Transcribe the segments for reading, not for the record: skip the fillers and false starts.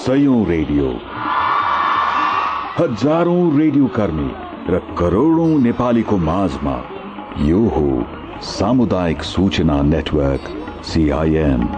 सयौं radio, हजारौं radio कर्मी र करोडौं नेपालीको माझमा यो हो सामुदायिक सूचना नेटवर्क CIN।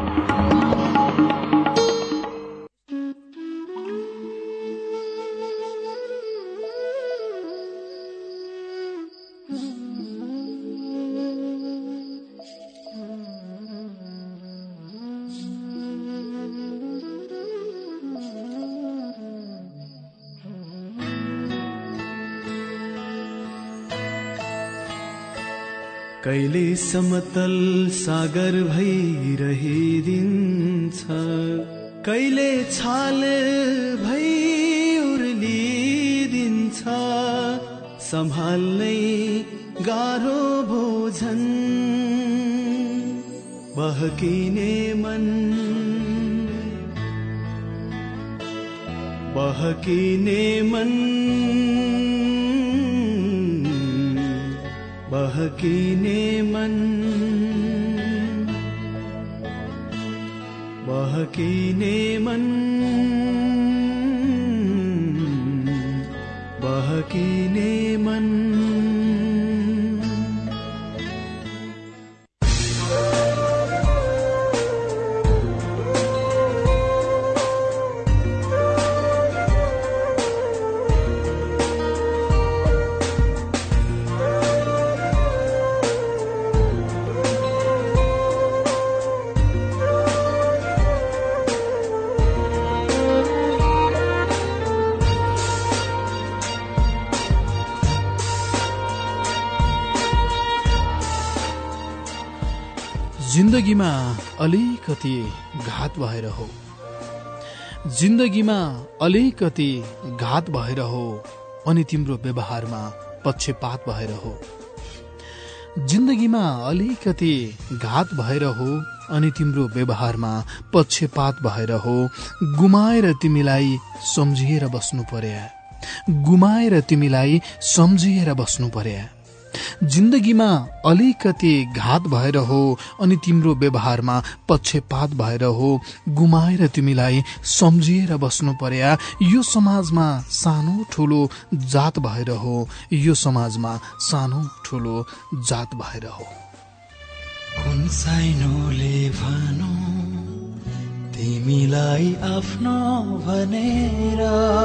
कहिले समतल सागर भइरहिदिन्छ, कहिले छाल भई उर्लिदिन्छ, सम्हाल्नै गाह्रो भोजन बहकिने मन, बहकिने मन, बहकिने मन, बहकिने मन, बहकिने मन। जिन्दगीमा अलिकति घात भएर हो, जिन्दगीमा अलिकति घात भएर हो, अनि तिम्रो व्यवहारमा पक्षपात भएर हो। जिन्दगीमा अलिकति घात भएर हो, अनि तिम्रो व्यवहारमा पक्षपात भएर हो। गुमाएर तिमीलाई सम्झिएर बस्नु पर्या, गुमाएर तिमीलाई सम्झिएर बस्नु पर्या। जिन्दगीमा अलिकति घात भएर हो, अनि तिम्रो व्यवहारमा पक्षपात भएर हो। गुमाएर तिमीलाई सम्झिएर बस्नु पर्या। यो समाजमा सानो ठुलो जात भएर हो, यो समाजमा सानो ठुलो जात भएर हो। कुन साइनोले भनो तिमीलाई आफ्नो भनेर,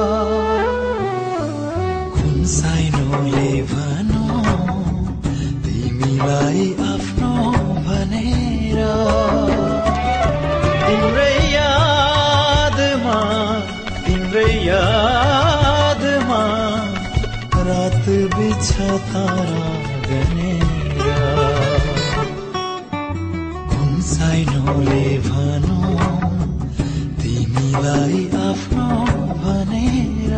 कुन साइनोले भनो तिमीलाई आफ्नो भनेर, तिम्रै यादमा, तिम्रै यादमा रात बिछ तारा गनेर, कुन साइनोले भनो तिमीलाई आफ्नो भनेर।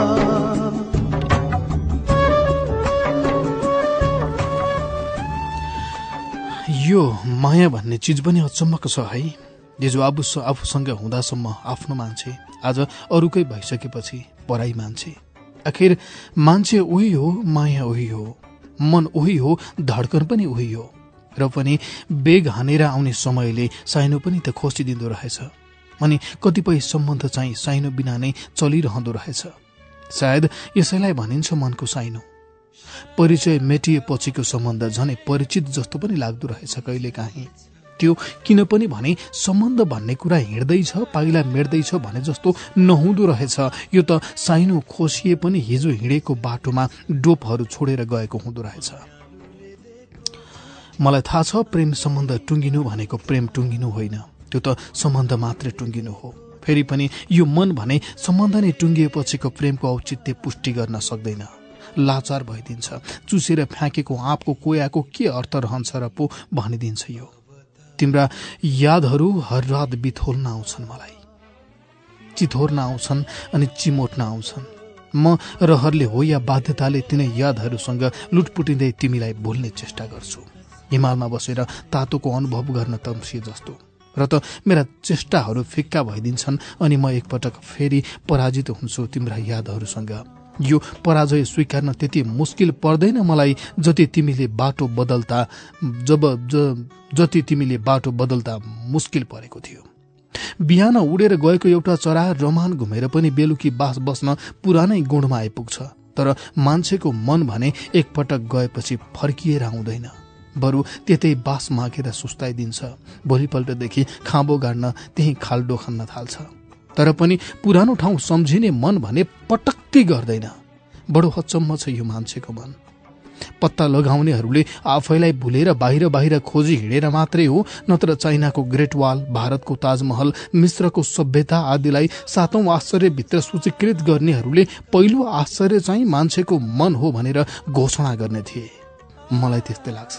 यो माया भन्ने चिज पनि अचम्मको छ है। जो आफूसँग हुँदासम्म आफ्नो मान्छे आज अरूकै भइसकेपछि पराई मान्छे। आखिर मान्छे उही हो, माया उही हो, मन उही हो, धड्कन पनि उही हो। र पनि बेग हानेर आउने समयले साइनो पनि त खोसिदिँदो रहेछ। अनि कतिपय सम्बन्ध चाहिँ साइनो बिना नै चलिरहँदो रहेछ। सायद यसैलाई भनिन्छ मनको साइनो। परिचय मेटिएपछिको सम्बन्ध झनै परिचित जस्तो पनि लाग्दो रहेछ कहिलेकाहीँ। त्यो किन पनि भने सम्बन्ध भन्ने कुरा हिँड्दैछ, पाइला मेट्दैछ भने जस्तो नहुँदो रहेछ। यो त साइनो खोसिए पनि हिजो हिँडेको बाटोमा डोपहरू छोडेर गएको हुँदो रहेछ। मलाई थाहा छ प्रेम सम्बन्ध टुङ्गिनु भनेको प्रेम टुङ्गिनु होइन, त्यो त सम्बन्ध मात्रै टुङ्गिनु हो। फेरि पनि यो मन भने सम्बन्ध नै टुङ्गिएपछिको प्रेमको औचित्य पुष्टि गर्न सक्दैन। लाचार भइदिन्छ। चुसेर फ्याँकेको आँपको कोयाको के अर्थ रहन्छ र पो भनिदिन्छ यो। तिम्रा यादहरू हर रात बिथोल्न आउँछन्, मलाई चिथोर्न आउँछन् अनि चिमोट्न आउँछन्। म रहरले हो या बाध्यताले तिनै यादहरूसँग लुटपुटिँदै तिमीलाई भुल्ने चेष्टा गर्छु। हिमालमा बसेर तातोको अनुभव गर्न तम्सिए जस्तो। र त मेरा चेष्टाहरू फिक्का भइदिन्छन् अनि म एकपटक फेरि पराजित हुन्छु तिम्रा यादहरूसँग। यो पराजय स्वीकार्न त्यति मुस्किल पर्दैन मलाई जति तिमीले बाटो बदल्दा मुस्किल परेको थियो। बिहान उडेर गएको एउटा चरा रमान घुमेर पनि बेलुकी बास बस्न पुरानै गुणमा आइपुग्छ। तर मान्छेको मन भने एकपटक गएपछि फर्किएर आउँदैन, बरु त्यतै बास मागेर सुस्ताइदिन्छ। भोलिपल्टदेखि खाँबो गाड्न त्यही खाल्डो खन्न थाल्छ। तर पनि पुरानो ठाउँ सम्झिने मन भने पटक्कै गर्दैन। बडो अचम्म छ यो मान्छेको मन। पत्ता लगाउनेहरूले आफैलाई भुलेर बाहिर बाहिर खोजी हिँडेर मात्रै हो, नत्र चाइनाको ग्रेट वाल, भारतको ताजमहल, मिश्रको सभ्यता आदिलाई 7औं आश्चर्यभित्र सूचीकृत गर्नेहरूले पहिलो आश्चर्य चाहिँ मान्छेको मन हो भनेर घोषणा गर्ने थिए। मलाई त्यस्तै लाग्छ।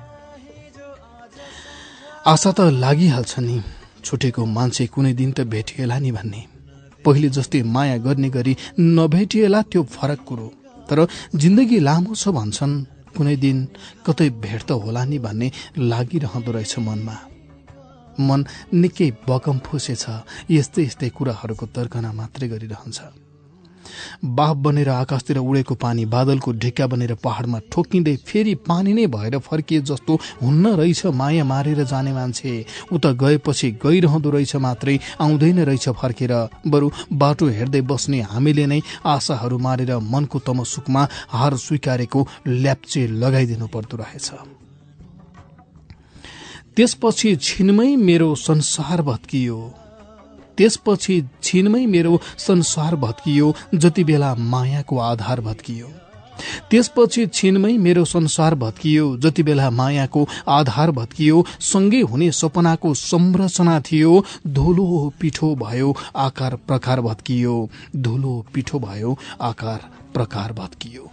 आशा त लागिहाल्छ नि, छुटेको मान्छे कुनै दिन त भेटिएला नि भन्ने। पहिले जस्तै माया गर्ने गरी नभेटिएला त्यो फरक कुरो, तर जिन्दगी लामो छ भन्छन्, कुनै दिन कतै भेट त होला नि भन्ने लागिरहँदो रहेछ मनमा। मन निकै बकमफुसे छ, यस्तै यस्तै कुराहरूको तर्कना मात्रै गरिरहन्छ। बाफ बनेर आकाशतिर उडेको पानी बादलको ढिक्का बनेर पहाडमा ठोकिँदै फेरि पानी नै भएर फर्किए जस्तो हुन्न रहेछ माया मारेर जाने मान्छे। उता गएपछि गइरहँदो रहेछ मात्रै, आउँदैन रहेछ फर्केर। बरु बाटो हेर्दै बस्ने हामीले नै आशाहरू मारेर मनको तमसुकमा हार स्वीकारेको ल्याप्चे लगाइदिनु पर्दो रहेछ। त्यसपछि छिनमै मेरो संसार भत्कियो, त्यसपछि छिनमै मेरो संसार भत्कियो, जति बेला मायाको आधार भत्कियो। त्यसपछि छिनमै मेरो संसार भत्कियो, जति बेला मायाको आधार भत्कियो। सँगै हुने सपनाको संरचना थियो, धुलो पिठो भयो आकार प्रकार भत्कियो, धुलो पिठो भयो आकार प्रकार भत्कियो।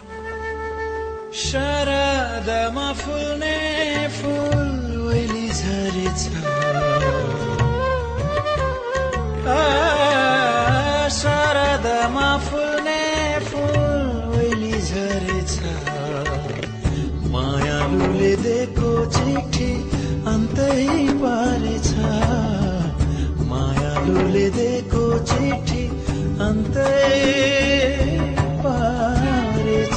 शरदमा फुल्ने फुल ओइली झरेछ, शरदमा फुल्ने फुल ओइली झरेछ। मायालुले दिएको चिठी अन्तै पारेछ, मायालुले दिएको चिठी अन्तै पारेछ।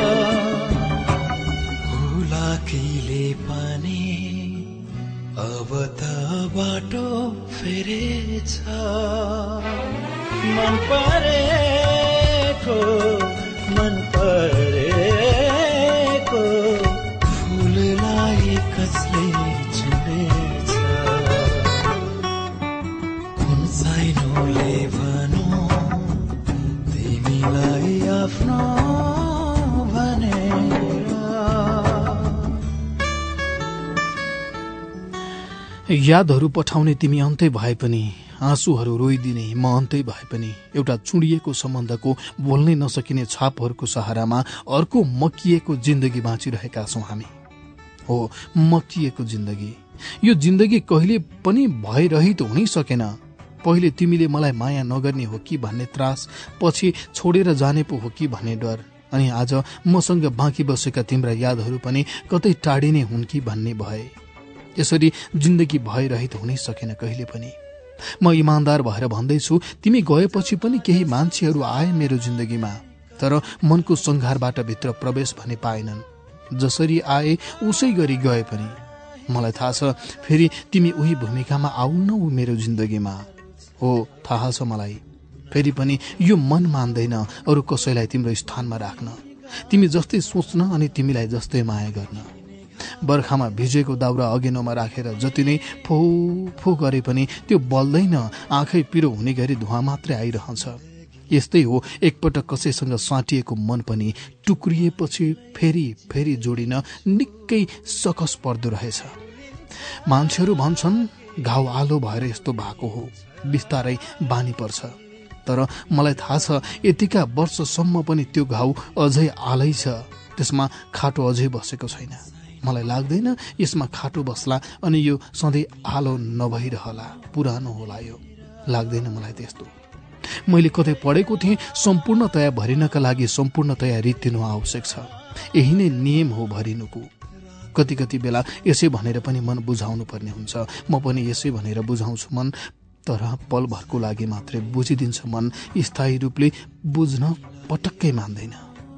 हुलाकीले पनि अब त बाटो फेरेछ, मन परेको फुललाई कसले छुनेछ। कुन साइनोले भनौँ तिमीलाई आफ्नो भनेर। यादहरू पठाउने तिमी अन्तै भए पनि, आँसुहरू रोइदिने म अन्तै भए पनि, एउटा चुडिएको सम्बन्धको बोल्नै नसकिने छापहरूको सहारामा अर्को मकिएको जिन्दगी बाँचिरहेका छौं हामी। हो, मकिएको जिन्दगी। यो जिन्दगी कहिले पनि भइरहित हुनै सकेन। पहिले तिमीले मलाई माया नगर्ने हो कि भन्ने त्रास, पछि छोडेर जाने पो हो कि भन्ने डर, अनि आज मसँग बाँकी बसेका तिम्रा यादहरू पनि कतै टाढिने हुन् कि भन्ने भए। यसरी जिन्दगी भइरहित हुनै सकेन कहिले पनि। म इमान्दार भएर भन्दैछु, तिमी गएपछि पनि केही मान्छेहरू आए मेरो जिन्दगीमा, तर मनको संघारबाट भित्र प्रवेश भने पाएनन्। जसरी आए उसै गरी गए पनि। मलाई थाहा छ फेरि तिमी उही भूमिकामा आउनौ मेरो जिन्दगीमा। हो, थाहा छ मलाई। फेरि पनि यो मन मान्दैन अरू कसैलाई तिम्रो स्थानमा राख्न, तिमी जस्तै सोच्न अनि तिमीलाई जस्तै माया गर्न। बर्खामा भिजेको दाउरा अगेनोमा राखेर जति नै फो फो गरे पनि त्यो बल्दैन, आँखै पिरो हुने गरी धुवा मात्रै आइरहन्छ। यस्तै हो, एकपटक कसैसँग साटिएको मन पनि टुक्रिएपछि फेरि फेरि जोडिन निकै सकस पर्दो रहेछ। मान्छेहरू भन्छन् घाउ आलो भएर यस्तो भएको हो, बिस्तारै बानी पर्छ। तर मलाई थाहा छ यतिका वर्षसम्म पनि त्यो घाउ अझै आलै छ, त्यसमा खाटो अझै बसेको छैन। मलाई लाग्दैन यसमा खाटो बस्ला अनि यो सधैँ आलो नभइरहला, पुरानो होला यो। लाग्दैन मलाई त्यस्तो। मैले कतै पढेको थिएँ सम्पूर्णतया भरिनका लागि सम्पूर्णतया रित्तिनु आवश्यक छ। यही नै नियम हो भरिनुको। कति कति बेला यसै भनेर पनि मन बुझाउनु पर्ने हुन्छ। म पनि यसै भनेर बुझाउँछु मन, तर पलभरको लागि मात्रै बुझिदिन्छ मन, स्थायी रूपले बुझ्न पटक्कै मान्दैन।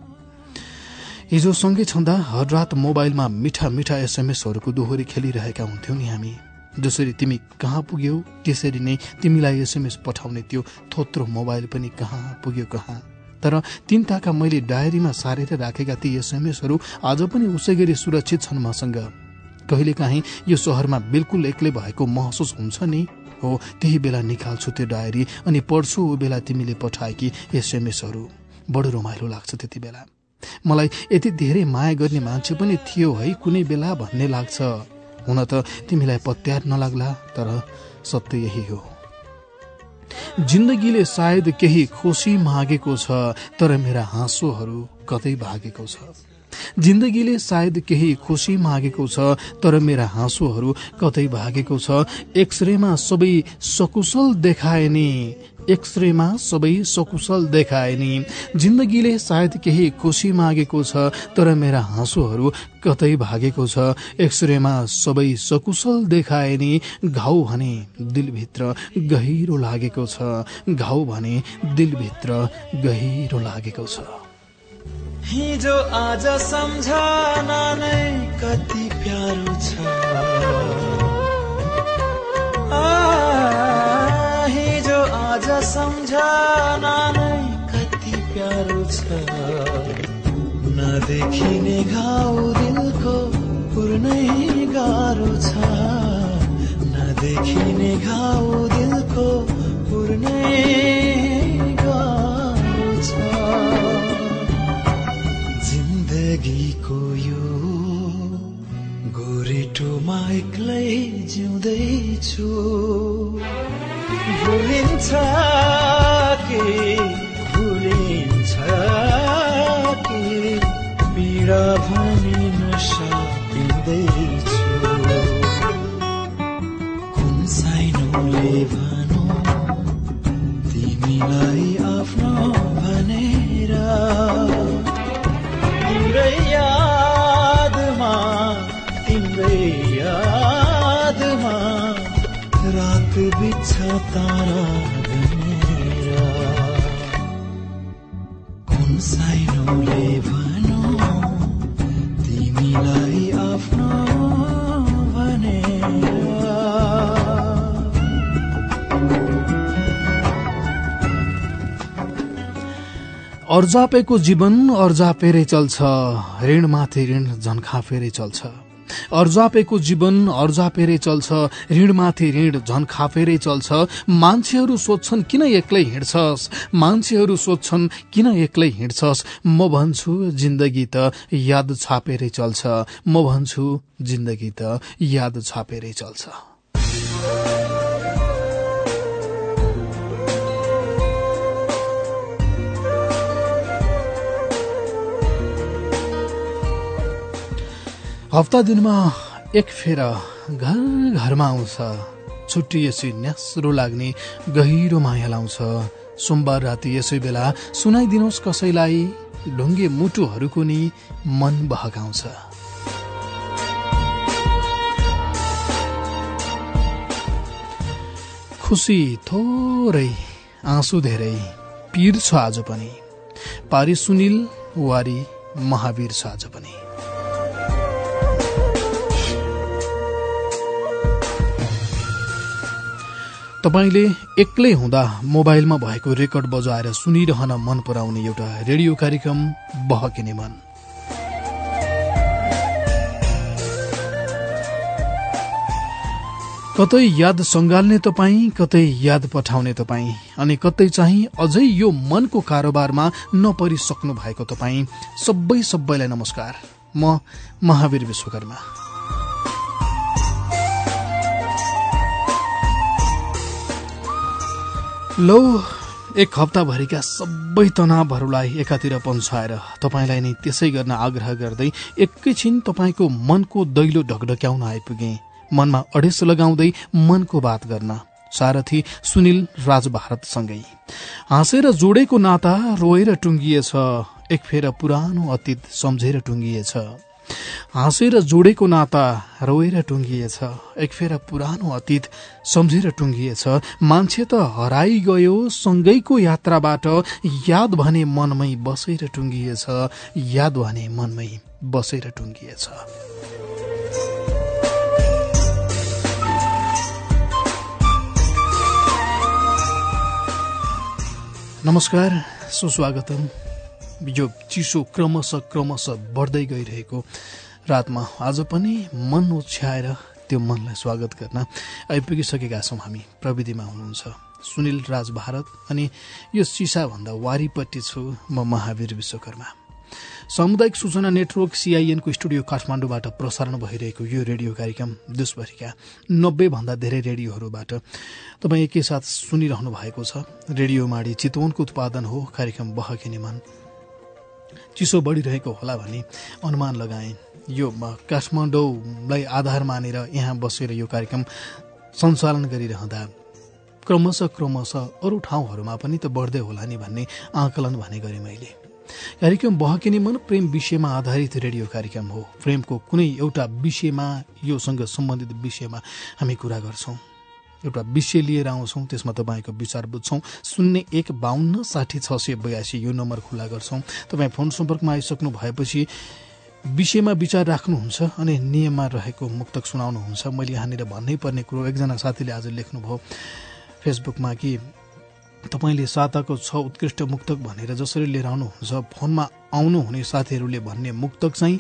हिजो सँगै छँदा हर रात मोबाइलमा मिठा मिठा एसएमएसहरूको दोहोरी खेलिरहेका हुन्थ्यौं नि हामी। जसरी तिमी कहाँ पुग्यौ त्यसरी नै तिमीलाई एसएमएस पठाउने त्यो थोत्रो मोबाइल पनि कहाँ पुग्यो कहाँ। तर तिनताका मैले डायरीमा सारेर राखेका ती एसएमएसहरू आज पनि उसै गरी सुरक्षित छन् मसँग। कहिलेकाहीँ यो शहरमा बिल्कुल एक्लै भएको महसुस हुन्छ नि, हो त्यही बेला निकाल्छु त्यो डायरी अनि पढ्छु ऊ बेला तिमीले पठाएकी एसएमएसहरू। बडो रमाइलो लाग्छ त्यति बेला। मलाई यति धेरै माया गर्ने मान्छे पनि थियो है कुनै बेला भन्ने लाग्छ। हुन त तिमीलाई पत्यार नलाग्ला, तर सत्य यही हो। जिन्दगीले सायद केही खुसी मागेको छ, तर मेरा हाँसोहरू कतै भागेको छ। जिन्दगीले सायद केही खुसी मागेको छ, तर मेरा हाँसोहरू कतै भागेको छ। एक्सरेमा सबै सकुशल देखाए नि, एक्सरेमा सबै सकुशल देखाए नि। जिन्दगीले सायद केही खुसी मागेको छ, तर मेरा हाँसोहरू कतै भागेको छ। एक्सरेमा सबै सकुशल देखाए नि। घाउ भने दिलभित्र गहिरो लागेको छ, घाउ भने दिलभित्र गहिरो लागेको छ। हिजो आज सम्झना नै कति प्यारो छ, हिजो आज सम्झना नै कति प्यारो छ। नदेखिने घाउ दिलको पुर्नै गाह्रो छ, नदेखिने घाउ दिलको पुर्नै गाह्रो छ। जिन्दगीको यो गोरेटोमा एक्लै जिउँदैछु, भुलिन्छ कि भुलिन्छ कि पीडा भनी नशा पिँदैछु। कुन साइनोले भनौ तिमीलाई आफ्नो भनेर, तिम्रै यादमा रात बिछ तारा गनेर। कुन साइनोले भनौ तिमीलाई आफ्नो भनेर। अर्जापेको जीवन अर्जापेरै चल्छ, ऋणमाथि ऋण झन्खाफेरै चल्छ। अर्जापेको जीवन अर्जापेरै चल्छ, ऋणमाथि ऋण झन्खाफेरै चल्छ। मान्छेहरू सोध्छन् किन एक्लै हिँड्छस्, मान्छेहरू सोध्छन् किन एक्लै हिँड्छस्। म भन्छु जिन्दगी त याद छापेरै चल्छ, म भन्छु जिन्दगी त याद छापेरै चल्छ। हप्ता दिनमा एक फेर घर घरमा आउँछ, छुट्टिएपछि न्यास्रो लाग्ने गहिरो माया लाउँछ। सोमबार राति यसै बेला सुनाइदिनुहोस् कसैलाई, ढुङ्गे मुटुहरूको नि मन बहकाउँछ। खुसी थोरै आँसु धेरै, पीर छ आज पनि। पारी सुनिल वारी महावीर छ आज पनि। तपाईले एक्लै हुँदा मोबाइलमा भएको रेकर्ड बजाएर सुनिरहन मन पराउने एउटा रेडियो कार्यक्रम बहकिने मन। कतै याद सङ्गाल्ने तपाईँ, कतै याद पठाउने तपाईँ, अनि कतै चाहिँ अझै यो मनको कारोबारमा नपरिसक्नु भएको तपाईँ सबैलाई नमस्कार। म महावीर विश्वकर्मा। लौ एक हप्ताभरिका सबै तनावहरूलाई एकातिर पन्छाएर तपाईलाई नै त्यसै गर्न आग्रह गर्दै एकैछिन तपाईँको मनको दैलो ढकढक्याउन आइपुगे। मनमा अडेस लगाउँदै मनको बात गर्न सारथी सुनिल राज भारतसँगै। हाँसेर जोडेको नाता रोएर टुङ्गिएछ, एक फेर पुरानो अतीत सम्झेर टुङ्गिएछ। हाँसेर जोडेको नाता रोएर टुङ्गिएछ, एक फेर पुरानो अतीत सम्झेर टुङ्गिएछ। मान्छे त हराइ गयो सँगैको यात्राबाट, याद भने मनमै बसेर टुङ्गिएछ, याद भने मनमै बसेर टुङ्गिएछ। नमस्कार, सुस्वागतम। यो चिसो क्रमशः बढ्दै गइरहेको रातमा आज पनि मन ओछ्याएर त्यो मनलाई स्वागत गर्न आइपुगिसकेका छौँ हामी। प्रविधिमा हुनुहुन्छ सुनिल राज भारत अनि यो सिसाभन्दा वारीपट्टि छु म महावीर विश्वकर्मा। सामुदायिक सूचना नेटवर्क CIN को स्टुडियो काठमाडौँबाट प्रसारण भइरहेको यो रेडियो कार्यक्रम देशभरिका 90 भन्दा धेरै रेडियोहरूबाट तपाईँ एकैसाथ सुनिरहनु भएको छ। रेडियो माडी चितवनको उत्पादन हो। कार्यक्रम बहकिने मन। चिसो बढिरहेको होला भनी अनुमान लगाए। यो काठमाडौँलाई आधार मानेर यहाँ बसेर यो कार्यक्रम सञ्चालन गरिरहँदा क्रमशः अरू ठाउँहरूमा पनि त बढ्दै होला नि भन्ने आकलन भने गरे मैले। कार्यक्रम बहकिने मन प्रेम विषयमा आधारित रेडियो कार्यक्रम हो। प्रेमको कुनै एउटा विषयमा, योसँग सम्बन्धित विषयमा हामी कुरा गर्छौं, एउटा विषय लिएर आउँछौं, त्यसमा तपाईँको विचार बुझ्छौं। 0152606682 यो नम्बर खुला गर्छौं। तपाईँ फोन सम्पर्कमा आइसक्नु भएपछि विषयमा विचार राख्नुहुन्छ अनि नियममा रहेको मुक्तक सुनाउनुहुन्छ। मैले यहाँनिर भन्नै पर्ने कुरो, एकजना साथीले आज लेख्नुभयो फेसबुकमा कि तपाईँले साताको 6 उत्कृष्ट मुक्तक भनेर जसरी लिएर आउनुहुन्छ, फोनमा आउनुहुने साथीहरूले भन्ने मुक्तक चाहिँ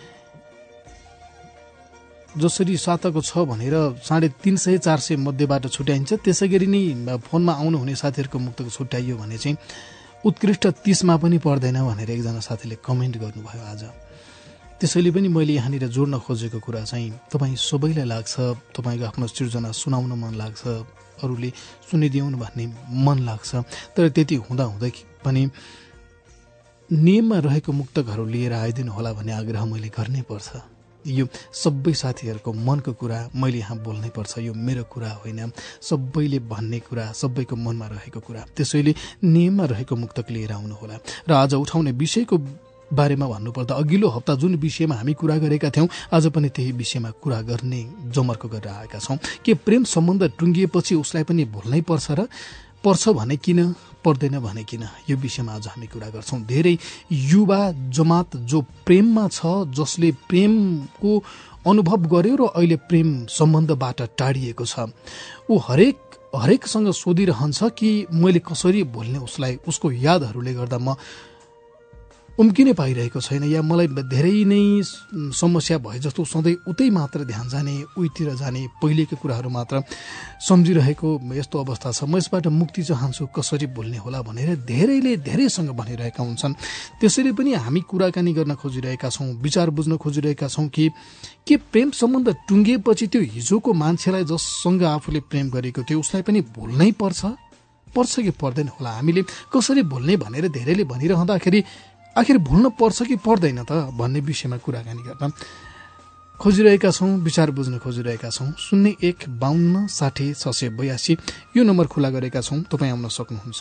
जसरी साताको 6 भनेर 350-400 मध्येबाट छुट्याइन्छ, त्यसै गरी नै फोनमा आउनुहुने साथीहरूको मुक्तक छुट्याइयो भने चाहिँ उत्कृष्ट 30मा पनि पर्दैन भनेर एकजना साथीले कमेन्ट गर्नुभयो आज। त्यसैले पनि मैले यहाँनिर जोड्न खोजेको कुरा चाहिँ तपाईँ सबैलाई लाग्छ, तपाईँको आफ्नो सृजना सुनाउन मन लाग्छ, अरूले सुनिदिउन् भन्ने मन लाग्छ, तर त्यति हुँदाहुँदै पनि नियममा रहेको मुक्तकहरू लिएर आइदिनु होला भन्ने आग्रह मैले गर्नै पर्छ। यो सबै साथीहरूको मनको कुरा मैले यहाँ बोल्नै पर्छ। यो मेरो कुरा होइन, सबैले भन्ने कुरा, सबैको मनमा रहेको कुरा। त्यसैले नियममा रहेको मुक्तक लिएर आउनु होला। र आज उठाउने विषयको बारेमा भन्नुपर्दा अघिल्लो हप्ता जुन विषयमा हामी कुरा गरेका थियौं, आज पनि त्यही विषयमा कुरा गर्ने जमर्को गरेर आएका छौं। के प्रेम सम्बन्ध टुङ्गिएपछि उसलाई पनि भुल्नै पर्छ र पर्छ भने किन, पर्दैन भने किन, यो विषयमा आज हामी कुरा गर्छौं। धेरै युवा जमात जो प्रेममा छ, जसले प्रेमको अनुभव गर्यो र अहिले प्रेम सम्बन्धबाट टाढिएको छ, ऊ हरेकसँग सोधिरहन्छ कि मैले कसरी भुल्ने उसलाई, उसको यादहरूले गर्दा म उम्किनै पाइरहेको छैन, या मलाई धेरै नै समस्या भए जस्तो सधैँ उतै मात्र ध्यान जाने, उहीतिर जाने, पहिलेको कुराहरू मात्र सम्झिरहेको यस्तो अवस्था छ। म यसबाट मुक्ति चाहन्छु, कसरी भुल्ने होला भनेर धेरैले धेरैसँग भनिरहेका हुन्छन्। त्यसैले पनि हामी कुराकानी गर्न खोजिरहेका छौँ, विचार बुझ्न खोजिरहेका छौँ कि के प्रेम सम्बन्ध टुङ्गिएपछि त्यो हिजोको मान्छेलाई जससँग आफूले प्रेम गरेको थियो उसलाई पनि भुल्नै पर्छ कि पर्दैन होला। हामीले कसरी भुल्ने भनेर धेरैले भनिरहँदाखेरि आखिर भुल्न पर्छ कि पर्दैन त भन्ने विषयमा कुराकानी गर्न खोजिरहेका छौँ, विचार बुझ्न खोजिरहेका छौँ। 0152606682 यो नम्बर खुला गरेका छौँ, तपाईँ आउन सक्नुहुन्छ।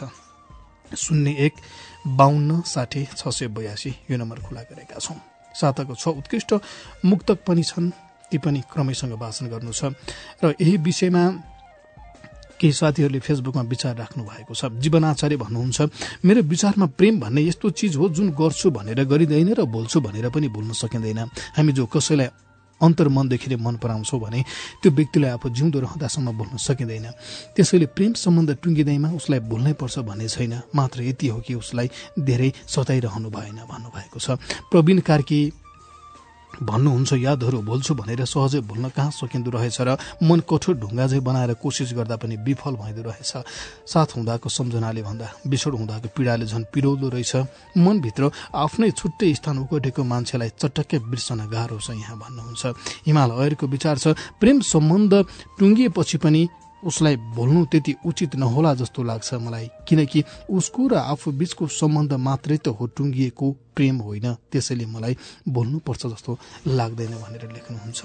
0152606682 यो नम्बर खुला गरेका छौँ। साताको 6 उत्कृष्ट मुक्तक पनि छन्, ती पनि क्रमैसँग वाचन गर्नु छ। र यही विषयमा केही साथीहरूले फेसबुकमा विचार राख्नु भएको छ। जीवन आचार्य भन्नुहुन्छ, मेरो विचारमा प्रेम भन्ने यस्तो चिज हो जुन गर्छु भनेर गरिँदैन र बोल्छु भनेर पनि भुल्न सकिँदैन। हामी जो कसैलाई अन्तर्मनदेखि मन पराउँछौँ भने त्यो व्यक्तिलाई आफू जिउँदो रहँदासम्म भुल्न सकिँदैन। त्यसैले प्रेम सम्बन्ध टुङ्गिँदैमा उसलाई भुल्नै पर्छ भन्ने छैन, मात्र यति हो कि उसलाई धेरै सताइरहनु भएन भन्नुभएको छ। प्रवीण कार्की भन्नुहुन्छ, यादहरू भुल्छु भनेर सहजै भुल्न कहाँ सकिँदो रहेछ र मन कठोर ढुङ्गा झै बनाएर कोसिस गर्दा पनि विफल भइदो रहेछ। साथ हुँदाको सम्झनाले भन्दा बिछोड हुँदाको पीडाले झन् पिरोल्दो रहेछ। मनभित्र आफ्नै छुट्टै स्थान ओगटेको मान्छेलाई चटक्कै बिर्सन गाह्रो छ यहाँ भन्नुहुन्छ। हिमाल अयरको विचार छ, प्रेम सम्बन्ध टुङ्गिएपछि पनि उसलाई भुल्नु त्यति उचित नहोला जस्तो लाग्छ मलाई, किनकि उसको र आफू बीचको सम्बन्ध मात्रै त हो, टुङ्गिएको प्रेम होइन। त्यसैले मलाई भुल्नु पर्छ जस्तो लाग्दैन भनेर लेख्नुहुन्छ।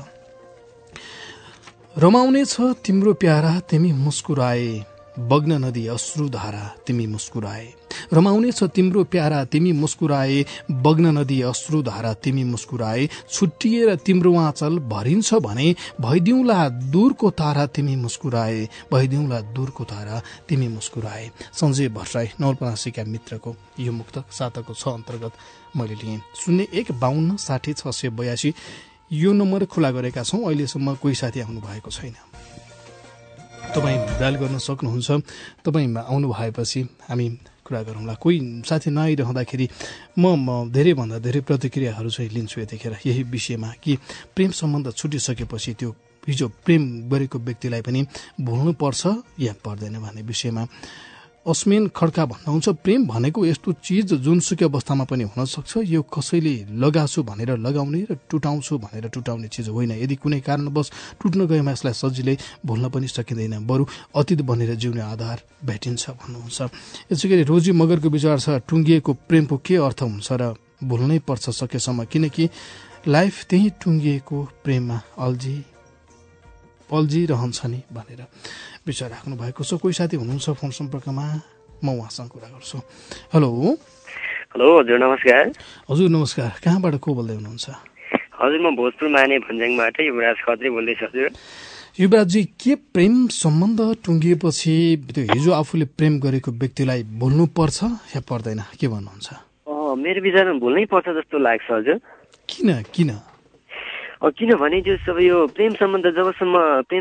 रमाउने छ तिम्रो प्यारा तिमी मुस्कुराए, बग्न नदी अश्रुधारा तिमी मुस्कुराए। रमाउने छ तिम्रो प्यारा तिमी मुस्कुराए, बग्न नदी अश्रुधारा तिमी मुस्कुराए। छुट्टिएर तिम्रो आँचल भरिन्छ भने भइदिउँला दूरको तारा तिमी मुस्कुराए, भइदिउँला दूरको तारा तिमी मुस्कुराए। सञ्जय भट्टराई नवलपरासीका मित्रको यो मुक्तक साताको 6 अन्तर्गत मैले लिएँ। 0152606682 यो नम्बर खुला गरेका छौँ। अहिलेसम्म कोही साथी आउनु भएको छैन, तपाईँ डायल गर्न सक्नुहुन्छ। तपाईँ आउनु भएपछि हामी कुरा गरौँला। कोही साथी नआइरहँदाखेरि म धेरैभन्दा धेरै प्रतिक्रियाहरू चाहिँ लिन्छु यतिखेर यही विषयमा कि प्रेम सम्बन्ध छुटिसकेपछि त्यो हिजो प्रेम गरेको व्यक्तिलाई पनि भुल्नुपर्छ या पर्दैन भन्ने विषयमा अस्मिन खड्का भन्नुहुन्छ प्रेम भनेको यस्तो चिज जुनसुकै अवस्थामा पनि हुनसक्छ। यो कसैले लगाछु भनेर लगाउने र टुटाउँछु भनेर टुटाउने चिज होइन। यदि कुनै कारणवश टुट्न गएमा यसलाई सजिलै भुल्न पनि सकिँदैन, बरु अतीत बनेर जिउने आधार भेटिन्छ भन्नुहुन्छ। यसै गरी रोजी मगरको विचार छ टुङ्गिएको प्रेमको के अर्थ हुन्छ र भुल्नै पर्छ सकेसम्म, किनकि लाइफ त्यही टुङ्गिएको प्रेममा अल्झिरहन्छ नि भनेर विचार राख्नु भएको छ। कोही साथी हुनुहुन्छ फोन सम्पर्कमा, म उहाँसँग कुरा गर्छु। हेलो हजुर नमस्कार। हजुर नमस्कार, कहाँबाट को बोल्दै हुनुहुन्छ? हजुर म भोजपुर माने भन्ज्याङबाट युवराज खत्री बोल्दैछु। हजुर युवराजजी, के प्रेम सम्बन्ध टुङ्गिएपछि त्यो हिजो आफूले प्रेम गरेको व्यक्तिलाई भुल्नु पर्छ या पर्दैन, के भन्नुहुन्छ? मेरो विचारमा भुल्नै पर्छ जस्तो लाग्छ। हजुर किन? किनभने त्यो सबै यो प्रेम सम्बन्ध जबसम्म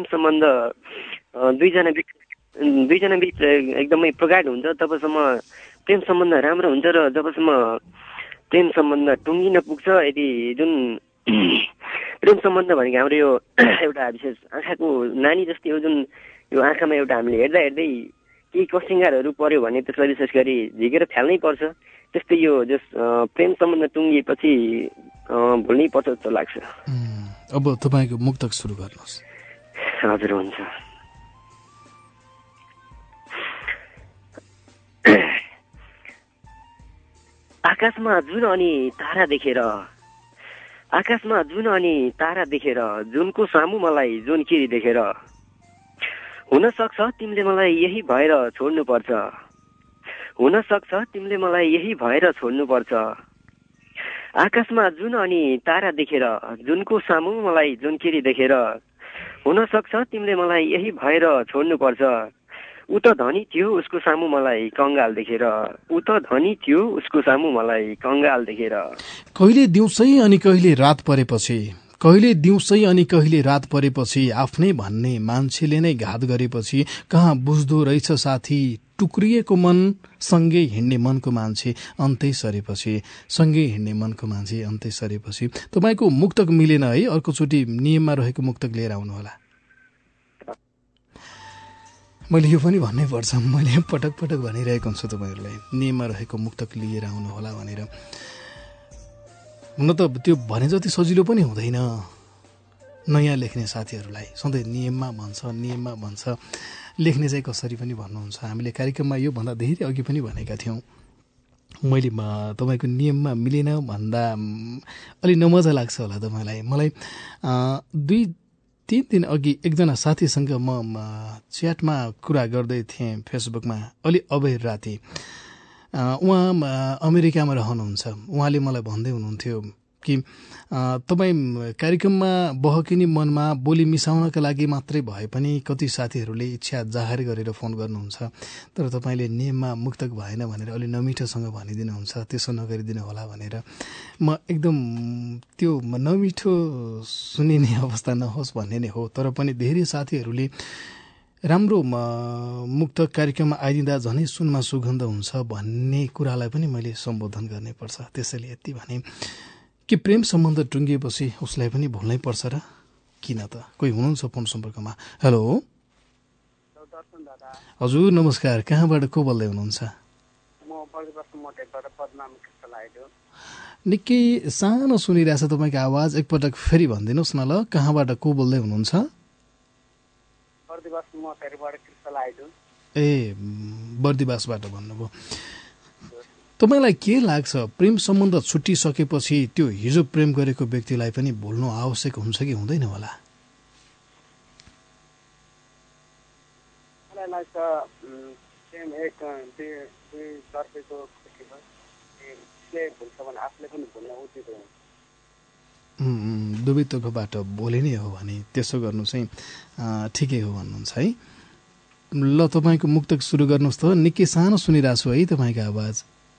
दुईजना बिच एकदमै प्रगाढ हुन्छ तबसम्म प्रेम सम्बन्ध राम्रो हुन्छ, र जबसम्म प्रेम सम्बन्ध टुङ्गिन पुग्छ, यदि जुन प्रेम सम्बन्ध भनेको हाम्रो यो एउटा विशेष आँखाको नानी जस्तै हो, जुन यो आँखामा एउटा हामीले हेर्दा हेर्दै केही कसिङ्गारहरू पर्यो भने त्यसलाई विशेष गरी झिकेर फ्याल्नै पर्छ। त्यस्तै यो जस प्रेम सम्बन्ध टुङ्गिएपछि भुल्नै पर्छ जस्तो लाग्छ। अब तपाईँको मुक्तक सुरु गर्नुहोस्। हजुर हुन्छ। आकाशमा जुन अनि तारा देखेर जुनको सामु मलाई जुनकिरी देखेर हुन सक्छ तिमीले मलाई यही भएर छोड्नुपर्छ। आकाशमा जुन अनि तारा देखेर जुनको सामु मलाई जुनकिरी देखेर हुन सक्छ तिमीले मलाई यही भएर छोड्नुपर्छ। ऊ त धनी थियो उसको सामु मलाई कंगाल देखेर कहिले दिउँसै अनि कहिले रात परेपछि आफ्नै भन्ने मान्छेले नै घात गरेपछि कहाँ बुझ्दो रहेछ साथी टुक्रिएको मन सँगै हिँड्ने मनको मान्छे अन्तै सरेपछि। तपाईँको मुक्तक मिलेन है, अर्कोचोटि नियममा रहेको मुक्तक लिएर आउनुहोला। मैले यो पनि भन्नै पर्छ, मैले पटक पटक भनिरहेको हुन्छु तपाईँहरूलाई नियममा रहेको मुक्तक लिएर आउनुहोला भनेर। हुन त त्यो भने जति सजिलो पनि हुँदैन नयाँ लेख्ने साथीहरूलाई, सधैँ नियममा भन्छ लेख्ने चाहिँ कसरी पनि भन्नुहुन्छ। हामीले कार्यक्रममा योभन्दा धेरै अघि पनि भनेका थियौँ। मैले तपाईँको नियममा मिलेन भन्दा अलि नमजा लाग्छ होला तपाईँलाई। मलाई 2-3 दिन अघि एकजना साथीसँग म च्याटमा कुरा गर्दै थिएँ फेसबुकमा, अलि अबेर राति। उहाँ अमेरिकामा रहनुहुन्छ। उहाँले मलाई भन्दै हुनुहुन्थ्यो कि तपाईँ कार्यक्रममा बहकिनी मनमा बोली मिसाउनका लागि मात्रै भए पनि कति साथीहरूले इच्छा जाहेर गरेर फोन गर्नुहुन्छ, तर तपाईँले नियममा मुक्तक भएन भनेर अलि नमिठोसँग भनिदिनुहुन्छ, त्यसो नगरिदिनु होला भनेर। म एकदम त्यो नमिठो सुनिने अवस्था नहोस् भन्ने नै हो, तर पनि धेरै साथीहरूले राम्रो मुक्तक कार्यक्रममा आइदिँदा झनै सुनमा सुगन्ध हुन्छ भन्ने कुरालाई पनि मैले सम्बोधन गर्नै पर्छ। त्यसैले यति भने कि प्रेम सम्बन्ध टुङ्गिएपछि उसलाई पनि भुल्नै पर्छ र किन त? कोही हुनुहुन्छ फोन सम्पर्कमा। हेलो हजुर नमस्कार, कहाँबाट को बोल्दै हुनुहुन्छ? निकै सानो सुनिरहेछ तपाईँको आवाज, एकपटक फेरि भनिदिनुहोस् न ल, कहाँबाट को बोल्दै हुनुहुन्छ? ए बर्दिवासबाट भन्नुभयो। तपाईँलाई के लाग्छ प्रेम सम्बन्ध छुटिसकेपछि त्यो हिजो प्रेम गरेको व्यक्तिलाई पनि भुल्नु आवश्यक हुन्छ कि हुँदैन होला? मलाई लाग्छ प्रेम एक दुई तर्फको भुल्छ भने आफूले पनि भुल्न उचित हो। दुवै तर्फबाट बोले नै हो भने त्यसो गर्नु चाहिँ ठिकै हो भन्नुहुन्छ है। ल तपाईँको मुक्तक सुरु गर्नुहोस् त, निकै सानो सुनिरहेको छु है तपाईँको आवाज।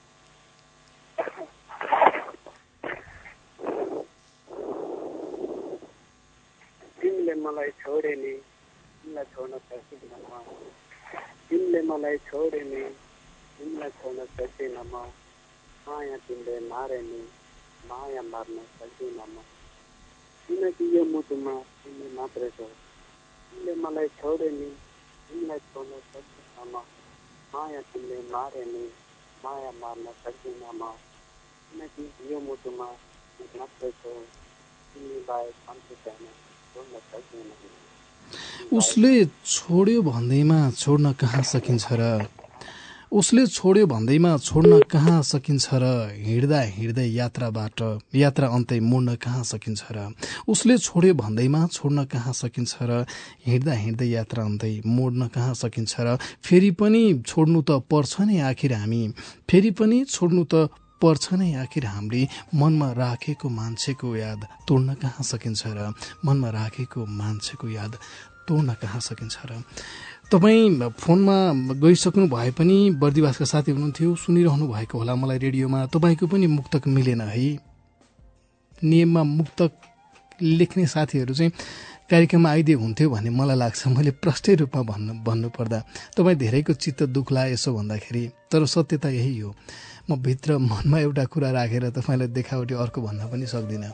तिमीले मलाई छोडे नि तिमीलाई छोड्न सक्दिन म माया तिमीले मारे नि माया मार्न सक्दिन म किनकि यो मुटुमा तिमी मात्रै छौ तिमीले मलाई छोडे नि तिमीलाई छोड्न सक्दिन म माया तिमीले मारे नि माया मार्न सक्दिन म किनकि यो मुटुमा तिमी मात्रै छौ तिमीलाई शान्ति छैन छोड्न सक्दिन उसले छोड्यो भन्दैमा छोड्न कहाँ सकिन्छ र उसले छोड्यो भन्दैमा छोड्न कहाँ सकिन्छ र हिँड्दा हिँड्दै यात्रा अन्तै मोड्न कहाँ सकिन्छ र उसले छोड्यो भन्दैमा छोड्न कहाँ सकिन्छ र हिँड्दा हिँड्दै यात्रा अन्तै मोड्न कहाँ सकिन्छ र फेरि पनि छोड्नु त पर्छ नै आखिर हामी फेरि पनि छोड्नु त पर्छ नै आखिर हामीले मनमा राखेको मान्छेको याद तोड्न कहाँ सकिन्छ र मनमा राखेको मान्छेको याद तोड्न कहाँ सकिन्छ र तपाईँ फोनमा गइसक्नु भए पनि बर्दिवासका साथी हुनुहुन्थ्यो सुनिरहनु भएको होला मलाई रेडियोमा तपाईँको पनि मुक्तक मिलेन है नियममा मुक्तक लेख्ने साथीहरू चाहिँ कार्यक्रममा आइदिए हुन्थ्यो भन्ने मलाई लाग्छ मैले प्रष्टै रूपमा भन्नुपर्दा तपाईँ धेरैको चित्त दुख्ला यसो भन्दाखेरि तर सत्य त यही हो म भित्र मनमा एउटा कुरा राखेर तपाईँलाई देखावटी अर्को भन्न पनि सक्दिनँ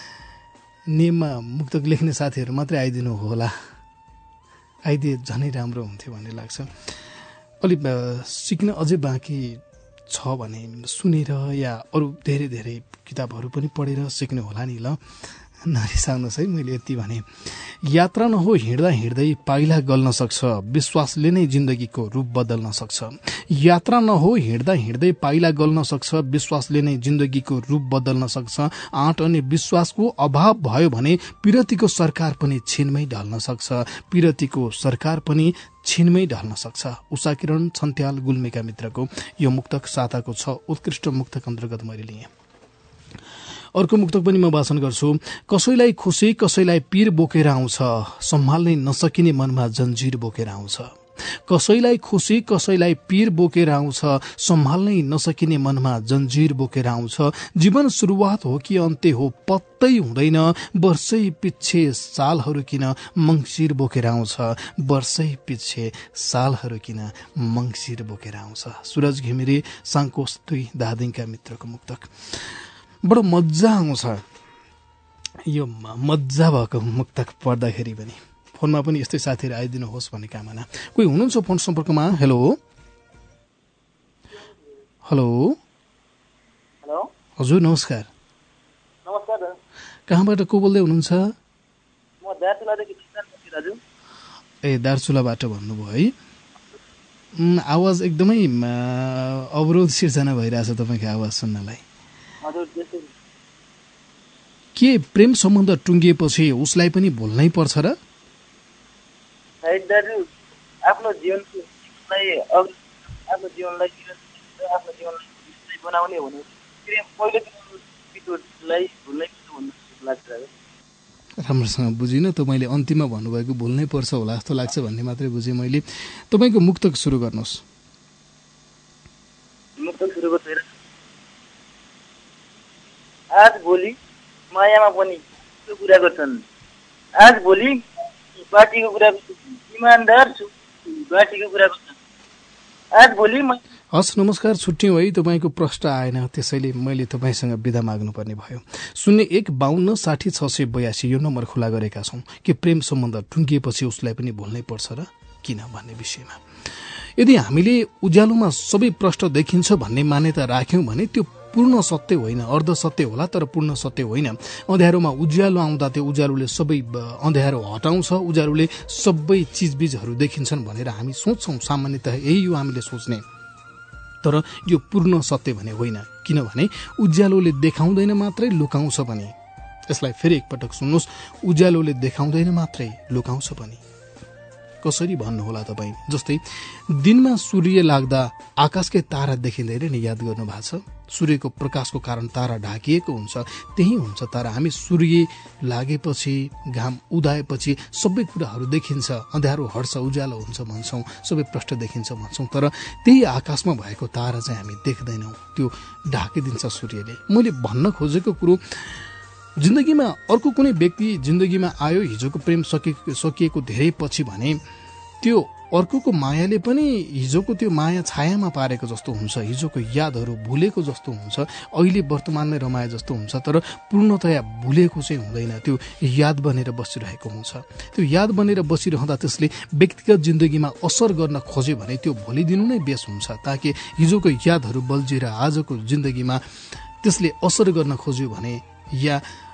नियममा मुक्तक लेख्ने साथीहरू मात्रै आइदिनु होला आइदिए झनै राम्रो हुन्थ्यो भन्ने लाग्छ अलिक सिक्न अझै बाँकी छ भने सुनेर या अरू धेरै धेरै किताबहरू पनि पढेर सिक्नु होला नि ल नरिसाउनुहोस् है मैले यति भने यात्रा न हो हिँड्दा हिँड्दै पाइला गल्न सक्छ विश्वासले नै जिन्दगीको रूप बदल्न सक्छ यात्रा न हो हिँड्दा हिँड्दै पाइला गल्न सक्छ विश्वासले नै जिन्दगीको रूप बदल्न सक्छ आँट अनि विश्वासको अभाव भयो भने पिरतीको सरकार पनि छिनमै ढल्न सक्छ पिरतीको सरकार पनि छिनमै ढल्न सक्छ उषा किरण छन्त्याल गुल्मेका मित्रको यो मुक्तक साताको 6 उत्कृष्ट मुक्तक अन्तर्गत मैले लिएँ अर्को मुक्तक पनि म वाचन गर्छु कसैलाई खुसी कसैलाई पीर बोकेर आउँछ सम्हाल्नै नसकिने मनमा जन्जिर बोकेर आउँछ कसैलाई खुसी कसैलाई पीर बोकेर आउँछ सम्हाल्नै नसकिने मनमा जन्जिर बोकेर आउँछ जीवन सुरुवात हो कि अन्त्य हो पत्तै हुँदैन वर्षै पिच्छे सालहरू किन मङ्सिर बोकेर आउँछ वर्षै पिच्छे सालहरू किन मङ्सिर बोकेर आउँछ सुरज घिमिरे साङ्कोस 2 दादिङका मित्रको मुक्तक बडो मजा आउँछ यो मजा भएको मुक्तक पढ्दाखेरि पनि फोनमा पनि यस्तै साथीहरू आइदिनुहोस् भन्ने कामना कोही हुनुहुन्छ फोन सम्पर्कमा हेलो हेलो हेलो हजुर नमस्कार नमस्कार कहाँबाट को बोल्दै हुनुहुन्छ म दार्चुलादेखि दाजु ए दार्चुलाबाट भन्नुभयो है आवाज एकदमै अवरोध सिर्जना भइरहेछ तपाईँको आवाज सुन्नलाई के प्रेम सम्बन्ध टुङ्गिएपछि उसलाई पनि भुल्नै पर्छ र आफ्नो जीवनलाई बनाउने हो भने राम्रोसँग बुझिनँ त मैले अन्तिममा भन्नुभएको भुल्नै पर्छ होला जस्तो लाग्छ भन्ने मात्रै बुझेँ मैले तपाईँको मुक्तक सुरु गर्नुहोस् आज भोलि मायामा पनि कुरा गर्छन् आज भोलि बाटीको कुरा इमान्दार छु बाटीको कुरा गर्छन् आज भोलि हस् नमस्कार छुट्यौँ है तपाईँको प्रश्न आएन त्यसैले मैले तपाईँसँग बिदा माग्नुपर्ने भयो 0152600682 यो नम्बर खुला गरेका छौँ कि प्रेम सम्बन्ध टुङ्गिएपछि उसलाई पनि भुल्नै पर्छ र किन भन्ने विषयमा यदि हामीले उज्यालोमा सबै प्रश्न देखिन्छ भन्ने मान्यता राख्यौँ भने त्यो पूर्ण सत्य होइन अर्ध सत्य होला तर पूर्ण सत्य होइन अँध्यारोमा उज्यालो आउँदा त्यो उज्यालोले सबै अँध्यारो हटाउँछ उज्यालोले सबै चिजबिजहरू देखिन्छन् भनेर हामी सोच्छौँ सामान्यतः यही हो हामीले सोच्ने तर यो पूर्ण सत्य भने होइन किनभने उज्यालोले देखाउँदैन मात्रै लुकाउँछ पनि यसलाई फेरि एकपटक सुन्नुहोस् उज्यालोले देखाउँदैन मात्रै लुकाउँछ पनि कसरी भन्नुहोला तपाईँ जस्तै दिनमा सूर्य लाग्दा आकाशकै तारा देखिँदैन नि याद गर्नु भएको छ सूर्यको प्रकाशको कारण तारा ढाकिएको हुन्छ त्यही हुन्छ तारा हामी सूर्य लागेपछि घाम उदाएपछि सबै कुराहरू देखिन्छ अँध्यारो हट्छ उज्यालो हुन्छ भन्छौँ सबै प्रष्ट देखिन्छ भन्छौँ तर त्यही आकाशमा भएको तारा चाहिँ हामी देख्दैनौँ त्यो ढाकिदिन्छ सूर्यले मैले भन्न खोजेको कुरो जिन्दगीमा अर्को कुनै व्यक्ति जिन्दगीमा आयो हिजोको प्रेम सकिएको धेरै पछि भने त्यो अर्कोको मायाले पनि हिजोको त्यो माया छायामा पारेको जस्तो हुन्छ, हिजोको यादहरू भुलेको जस्तो हुन्छ, अहिले वर्तमानमै रमाए जस्तो हुन्छ, तर पूर्णतया भुलेको चाहिँ हुँदैन, त्यो याद बनेर बसिरहेको हुन्छ। त्यो याद बनेर बसिरहँदा त्यसले व्यक्तिगत जिन्दगीमा असर गर्न खोज्यो भने त्यो भोलिदिनु नै बेस हुन्छ, ताकि हिजोको यादहरू बल्झिएर आजको जिन्दगीमा त्यसले असर गर्न खोज्यो भने या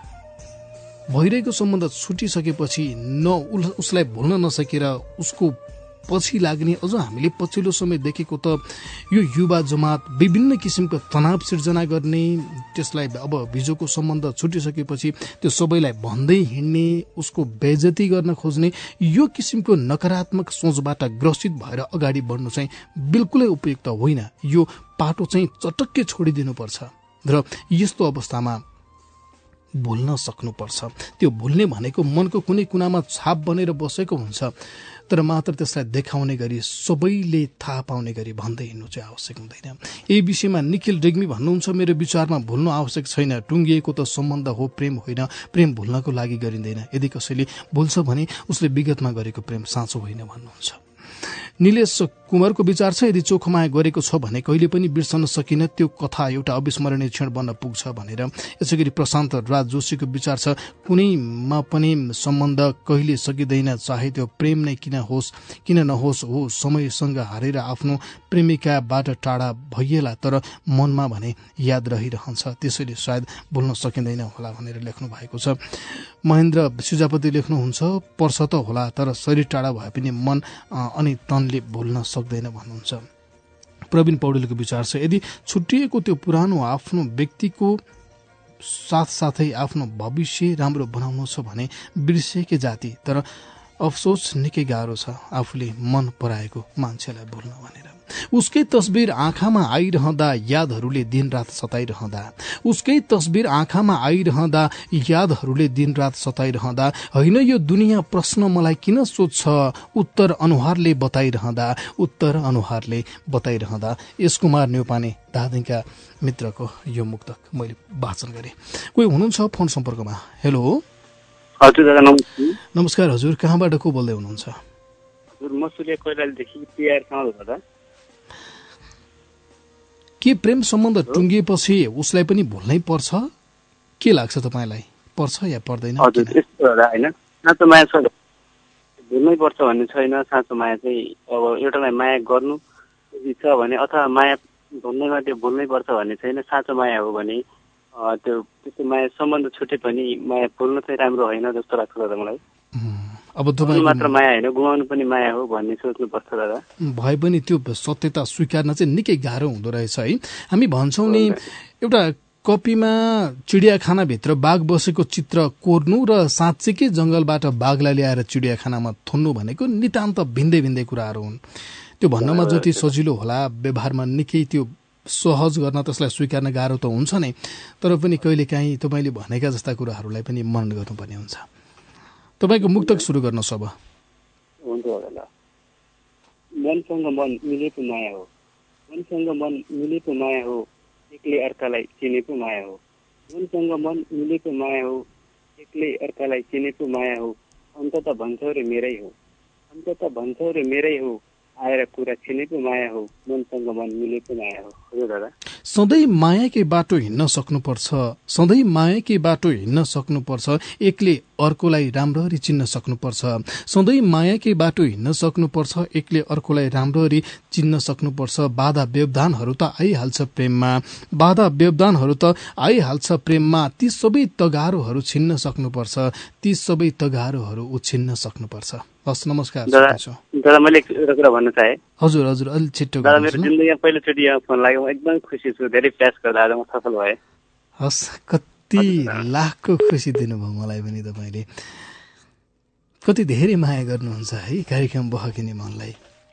भइरहेको सम्बन्ध छुटिसकेपछि उसलाई भुल्न नसकेर उसको पछि लाग्ने अझ हामीले पछिल्लो समय देखेको त यो युवा जमात विभिन्न किसिमको तनाव सिर्जना गर्ने, त्यसलाई अब हिजोको सम्बन्ध छुटिसकेपछि त्यो सबैलाई भन्दै हिँड्ने, उसको बेइज्जती गर्न खोज्ने, यो किसिमको नकारात्मक सोचबाट ग्रसित भएर अगाडि बढ्नु चाहिँ बिल्कुलै उपयुक्त होइन। यो पाटो चाहिँ चटक्कै छोडिदिनुपर्छ र यस्तो अवस्थामा भुल्न सक्नुपर्छ। त्यो भुल्ने भनेको मनको कुनै कुनामा छाप बनेर बसेको हुन्छ, तर मात्र त्यसलाई देखाउने गरी सबैले थाहा पाउने गरी भन्दै हिँड्नु चाहिँ आवश्यक हुँदैन। यही विषयमा निखिल रेग्मी भन्नुहुन्छ, मेरो विचारमा भुल्नु आवश्यक छैन, टुङ्गिएको त सम्बन्ध हो, प्रेम होइन। प्रेम भुल्नको लागि गरिँदैन, यदि कसैले भुल्छ भने उसले विगतमा गरेको प्रेम साँचो होइन भन्नुहुन्छ। निलेश कुमारको विचार छ, यदि चोखो माया गरेको छ भने कहिले पनि बिर्सन सकिन, त्यो कथा एउटा अविस्मरणीय क्षण बन्न पुग्छ भनेर। यसै गरी प्रशान्त राज जोशीको विचार छ, कुनैमा पनि सम्बन्ध कहिले सकिँदैन, चाहे त्यो प्रेम नै किन नहोस्, हो समयसँग हारेर आफ्नो प्रेमिकाबाट टाढा भइएला, तर मनमा भने याद रहिरहन्छ, त्यसैले सायद भुल्न सकिँदैन होला भनेर लेख्नु भएको छ। महेन्द्र सुजापति लेख्नुहुन्छ, पर्छ त होला, तर शरीर टाढा भए पनि मन अनि तनले भुल्न सक्दैन भन्नुहुन्छ। प्रवीण पौडेलको विचार छ, यदि छुट्टिएको त्यो पुरानो आफ्नो व्यक्तिको साथसाथै आफ्नो भविष्य राम्रो बनाउनु छ भने बिर्सेकै जाति, तर अफसोस निकै गाह्रो छ आफूले मन पराएको मान्छेलाई भुल्न भनेर। उसकै तस्बिर आँखामा आइरहँदा यादहरूले दिनरात सताइरहँदा, उसकै तस्बिर आँखामा आइरहँदा यादहरूले दिनरात सताइरहँदा, होइन यो दुनियाँ प्रश्न मलाई किन सोध्छ, उत्तर अनुहारले बताइरहँदा। यस कुमार न्यौपाने धादिङका मित्रको यो मुक्तक मैले वाचन गरेँ। कोही हुनुहुन्छ फोन सम्पर्कमा? हेलो। हजुर दादा नमस्कार। नमस्कार हजुर, कहाँबाट को बोल्दै हुनुहुन्छ? हजुर म सूर्य कोइरालादेखि पिआर कहाँ दादा। के प्रेम सम्बन्ध टुङ्गिएपछि उसलाई पनि भुल्नै पर्छ? के लाग्छ तपाईँलाई, पर्छ या पर्दैन? हजुर यस्तो होला होइन, साँचो माया छ भुल्नै पर्छ भन्ने छैन। साँचो माया चाहिँ अब एउटालाई माया गर्नु छ भने अथवा माया भुल्नैमा त्यो भुल्नै पर्छ भन्ने छैन। साँचो माया हो भने त्यो त्यस्तो माया सम्बन्ध छुटे पनि माया भुल्न चाहिँ राम्रो होइन जस्तो लाग्छ दादा मलाई। अब तपाईँ मात्र माया होइन, गुमाउनु पनि माया हो भन्ने सोच्नुपर्छ दादा। भए पनि त्यो सत्यता स्वीकार्न चाहिँ निकै गाह्रो हुँदो रहेछ है। हामी भन्छौँ नि, एउटा कपीमा चिडियाखानाभित्र बाघ बसेको चित्र कोर्नु र साँच्चैकै जंगलबाट बाघलाई ल्याएर चिडियाखानामा थुन्नु भनेको नितान्त भिन्दै भिन्दै कुराहरू हुन्। त्यो भन्नमा जति सजिलो होला, व्यवहारमा निकै त्यो सहज गर्न त्यसलाई स्वीकार्न गाह्रो त हुन्छ नै, तर पनि कहिलेकाहीँ तपाईँले भनेका जस्ता कुराहरूलाई पनि मनन गर्नुपर्ने हुन्छ। तपाईँको मुक्तक सुरु गर्नुहोस् अब। हुन्छ होला। मनसँग मन मिलेको माया हो, मनसँग मन मिलेको माया हो, एक्लै अर्कालाई चिनेको माया हो। मनसँग मन मिलेको माया हो, एक्लै अर्कालाई चिनेको माया हो। अन्तत भन्छौ रे मेरै हो, अन्तत भन्छौ रे मेरै हो, आएर कुरा छिनेको माया हो। मनसँग मन मिलेको माया हो। हो दादा। सधैँ मायाकै बाटो हिँड्न सक्नुपर्छ, सधैँ मायाकै बाटो हिँड्न सक्नुपर्छ, एक्लै अर्कोलाई राम्ररी चिन्न सक्नुपर्छ। सधैँ मायाकै बाटो हिँड्न सक्नुपर्छ, एक्लै अर्कोलाई राम्ररी चिन्न सक्नुपर्छ। बाधा व्यवधानहरू त आइहाल्छ प्रेममा, बाधा व्यवधानहरू त आइहाल्छ प्रेममा। ती सबै तगारोहरू छिन्न सक्नुपर्छ, ती सबै तगारोहरू उछिन्न सक्नुपर्छ। हस्, नमस्कार। दादा मैले एउटा कुरा भन्न चाहे। हजुर हजुर, अलि छिट्टो। दादा मेरो जिन्दगीमा पहिलोचोटि यहाँ फोन लाग्यो, म एकदम खुसी छु। धेरै प्रयास गर्दा आज म सफल भएँ। हस्, कति लाखको खुसी दिनुभयो मलाई पनि तपाईँले। कति धेरै माया गर्नुहुन्छ है कार्यक्रम बहकिने मनलाई।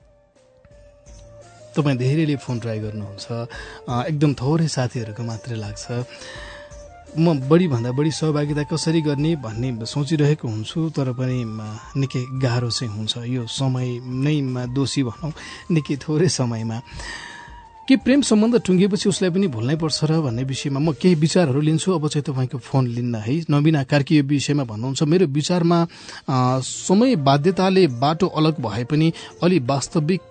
तपाईँ धेरैले फोन ट्राई गर्नुहुन्छ, एकदम थोरै साथीहरूको मात्रै लाग्छ। म बढीभन्दा बढी सहभागिता कसरी गर्ने भन्ने सोचिरहेको हुन्छु, तर पनि निकै गाह्रो चाहिँ हुन्छ। यो समय नै दोषी भनौँ, निकै थोरै समयमा के प्रेम सम्बन्ध टुङ्गिएपछि उसलाई पनि भुल्नै पर्छ र भन्ने विषयमा म केही विचारहरू लिन्छु। अब चाहिँ तपाईँको फोन लिन्न है। नवीना कार्की यो विषयमा भन्नुहुन्छ, मेरो विचारमा समय बाध्यताले बाटो अलग भए पनि अलि वास्तविक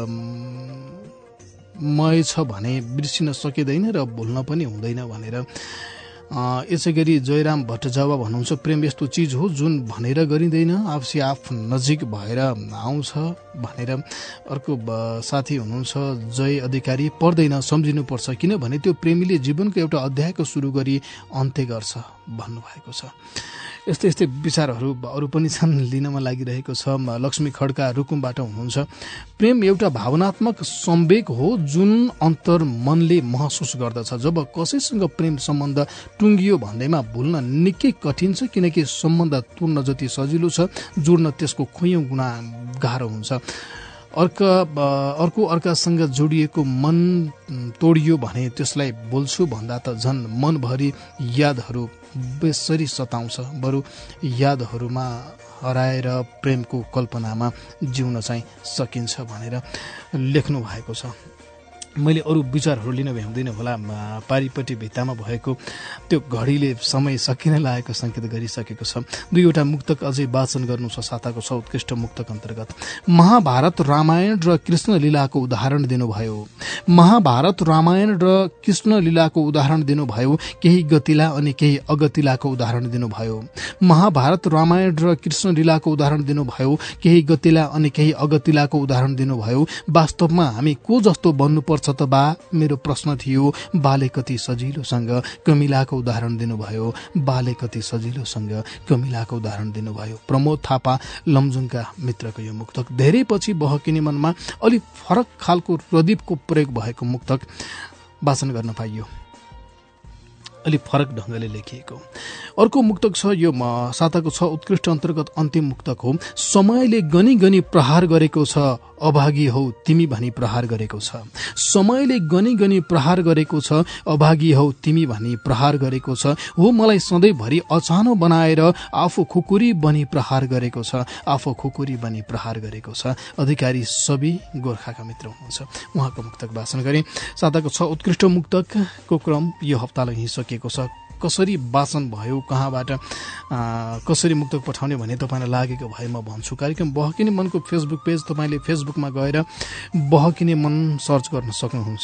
मय छ भने बिर्सिन सकिँदैन र भुल्न पनि हुँदैन भनेर। यसै गरी जयराम भट्टजावा भन्नुहुन्छ, प्रेम यस्तो चिज हो जुन भनेर गरिँदैन, आफसे आफ नजिक भएर आउँछ भनेर। अर्को साथी हुनुहुन्छ जय अधिकारी, पर्दैन सम्झिनुपर्छ किनभने त्यो प्रेमीले जीवनको एउटा अध्यायको सुरु गरी अन्त्य गर्छ भन्नुभएको छ। यस्तै यस्तै विचारहरू अरू पनि छन्, लिनमा लागिरहेको छ। लक्ष्मी खड्का रुकुमबाट हुनुहुन्छ, प्रेम एउटा भावनात्मक संवेग हो जुन अन्तर मनले महसुस गर्दछ। जब कसैसँग प्रेम सम्बन्ध टुङ्गियो भन्दैमा भुल्न निकै कठिन छ किनकि सम्बन्ध तुर्न जति सजिलो छ जोड्न त्यसको कैयौं गुणा गाह्रो हुन्छ। अर्को अर्कासँग जोडिएको मन तोडियो भने त्यसलाई बोल्छु भन्दा त झन् मनभरि यादहरू बेसरी सताउँछ। बरु यादहरूमा हराएर प्रेमको कल्पनामा जिउन चाहिँ सकिन्छ भनेर लेख्नु भएको छ। मैले अरू विचारहरू लिन भ्याउँदिन होला। पारिपट्टि भित्तामा भएको त्यो घडीले समय सकिन लागेको संकेत गरिसकेको छ। दुईवटा मुक्तक अझै वाचन गर्नु छ साताको छ उत्कृष्ट मुक्तक अन्तर्गत। महाभारत रामायण र कृष्ण लीलाको उदाहरण दिनुभयो। महाभारत रामायण र कृष्ण लीलाको उदाहरण दिनुभयो। केही गतिला अनि केही अगतिलाको उदाहरण दिनुभयो। महाभारत रामायण र कृष्ण लीलाको उदाहरण दिनुभयो। केही गतिला अनि केही अगतिलाको उदाहरण दिनुभयो। वास्तवमा हामी को जस्तो बन्नुपर्छ त बा, मेरो प्रश्न थियो। बाले कति सजिलोसँग कमिलाको उदाहरण दिनुभयो। बाले कति सजिलोसँग कमिलाको उदाहरण दिनुभयो। प्रमोद थापा लमजुङका मित्रको यो मुक्तक। धेरै पछि बहकिने मनमा अलिक फरक खालको प्रदीपको प्रयोग भएको मुक्तक वाचन गर्न पाइयो, अलिक फरक ढंगले लेखिएको। अर्को मुक्तक छ, यो साताको छ उत्कृष्ट अन्तर्गत अन्तिम मुक्तक हो। समयले गनी गनी प्रहार गरेको छ, अभागी हौ तिमी भनी प्रहार गरेको छ। समयले गनी गनी प्रहार गरेको छ, अभागी हौ तिमी भनी प्रहार गरेको छ। हो मलाई सधैँभरि अचानो बनाएर आफू खुकुरी बनी प्रहार गरेको छ। आफू खुकुरी बनी प्रहार गरेको छ। अधिकारी सबै गोर्खाका मित्र हुनुहुन्छ, उहाँको मुक्तक वाचन गरे। साताको छ उत्कृष्ट मुक्तकको क्रम यो हप्तालाई सकिएको छ। कसरी वाचन भयो, कहाँबाट कसरी मुक्तक पठाउने भने तपाईँलाई लागेको भए म भन्छु। कार्यक्रम बहकिने मनको फेसबुक पेज, तपाईँले फेसबुकमा गएर बहकिने मन सर्च गर्न सक्नुहुन्छ।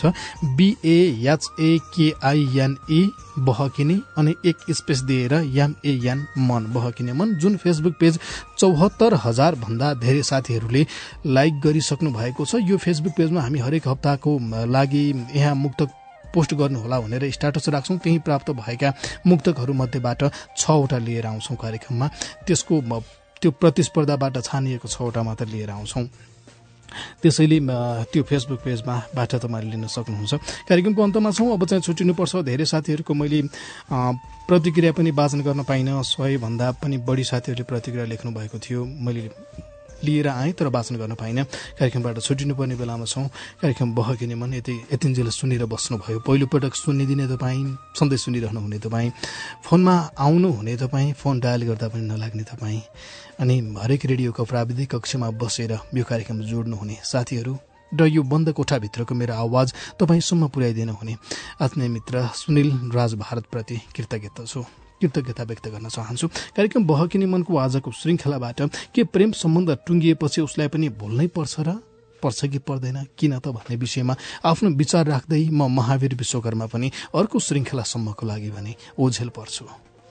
BAHAKINE बहकिने अनि एक स्पेस दिएर MAN मन, बहकिने मन, जुन फेसबुक पेज 74,000 भन्दा धेरै साथीहरूले लाइक गरिसक्नु भएको छ। यो फेसबुक पेजमा हामी हरेक हप्ताको लागि यहाँ मुक्तक पोस्ट गर्नुहोला भनेर स्ट्याटस राख्छौँ। त्यही प्राप्त भएका मुक्तकहरू मध्येबाट 6वटा लिएर आउँछौँ कार्यक्रममा। त्यसको त्यो प्रतिस्पर्धाबाट छानिएको 6वटा मात्र लिएर आउँछौँ। त्यसैले त्यो फेसबुक पेजमाबाट तपाईँले लिन सक्नुहुन्छ। कार्यक्रमको अन्तमा छौँ, अब चाहिँ छुट्टिनुपर्छ। धेरै साथीहरूको मैले प्रतिक्रिया पनि वाचन गर्न पाइनँ। 100 भन्दा पनि बढी साथीहरूले प्रतिक्रिया लेख्नु भएको थियो, मैले लिएर आएँ तर वाचन गर्न पाइनँ। कार्यक्रमबाट छुट्टिनुपर्ने बेलामा छौँ। कार्यक्रम बहकिने मन यतिन्जेल सुनेर बस्नुभयो। पहिलोपटक सुनिदिने तपाईँ, सधैँ सुनिरहनु हुने तपाईँ, फोनमा आउनु हुने तपाईँ, फोन डायल गर्दा पनि नलाग्ने तपाईँ, अनि हरेक रेडियोको प्राविधिक कक्षमा बसेर यो कार्यक्रम जोड्नुहुने साथीहरू र यो बन्द कोठाभित्रको मेरो आवाज तपाईँसम्म पुर्याइदिनु हुने आत्मीय मित्र सुनिल राज भारतप्रति कृतज्ञता व्यक्त गर्न चाहन्छु। कार्यक्रम बहकिने मनको आजको श्रृङ्खलाबाट के प्रेम सम्बन्ध टुङ्गिएपछि उसलाई पनि भुल्नै पर्छ कि पर्दैन, किन त भन्ने विषयमा आफ्नो विचार राख्दै म महावीर विश्वकर्मा पनि अर्को श्रृङ्खलासम्मको लागि भने ओझेल पर्छु।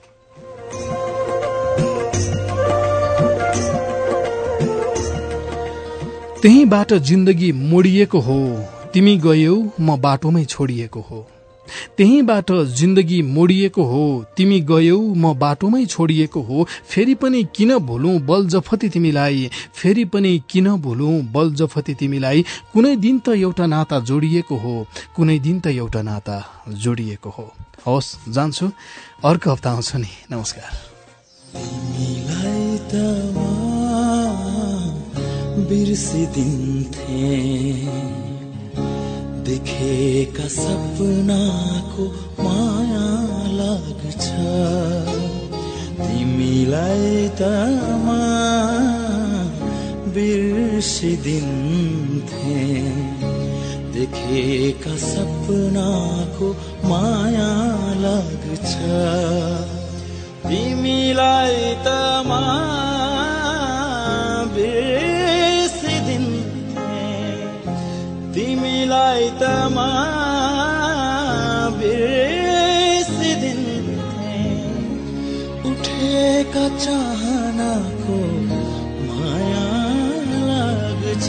त्यहीबाट जिन्दगी मोडिएको हो, तिमी गयौ म बाटोमै छोडिएको हो। त्यहीबाट जिन्दगी मोडिएको हो, तिमी गयौ म बाटोमै छोडिएको हो। फेरि पनि किन भुलौं बलजफती तिमीलाई, फेरि पनि किन भुलौं बलजफती तिमीलाई। कुनै दिन त एउटा नाता जोडिएको हो, कुनै दिन त एउटा नाता जोडिएको हो। हवस्, जान्छु, अर्को हप्ता आउँछु नि। नमस्कार। तिमीलाई त बिर्सिदिन्थे, देखेका सपनाको माया लाग्छ। तिमीलाई त बिर्सिदिन्थे, देखेका सपनाको माया लाग्छ तिमीलाई त बिर्सिदिन्थे तिमीलाई त बिर्सिदिन्थे उठेका चाहनाको माया लाग्छ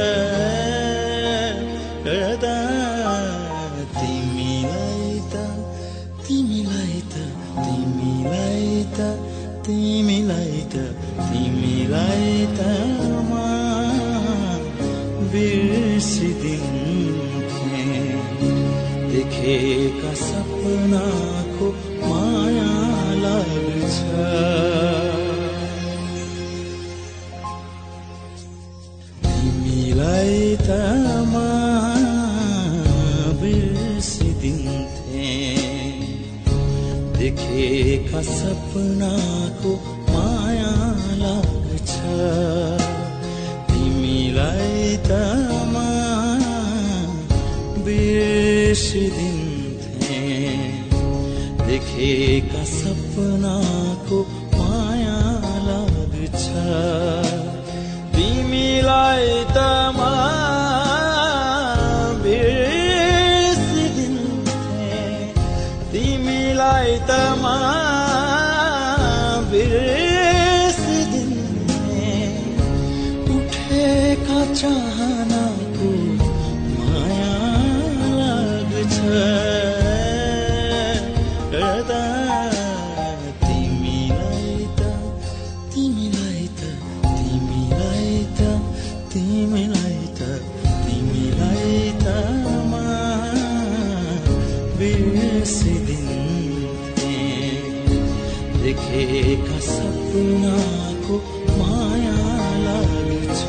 तिमीलाई त बिर्सिदिन्थे देखेका सपनाको माया लाग्छ तिमीलाई त बिर्सिदिन्थे देखेका सपनाको माया लाग्छ तिमीलाई त बिर्सिदिन्थे देखेका सपनाको माया लाग्छ तिमीलाई त बिर्सिदिन्थे तिमीलाई त चाहनाको माया लाग्छ तिमीलाई त तिमीलाई त तिमीलाई त तिमीलाई त तिमीलाई त बिर्सिदिन्थे देखेका सपनाको माया लाग्छ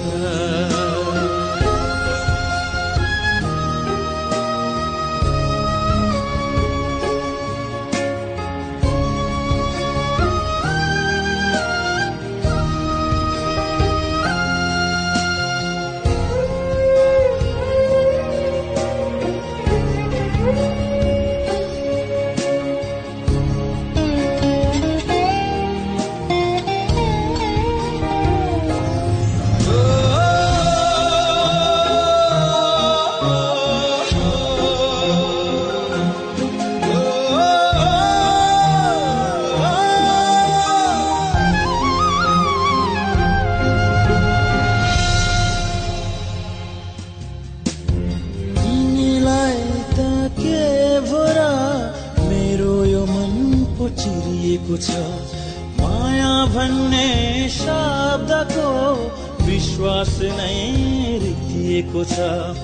माया भन्ने शब्दको विश्वास नै रित्तिएको छ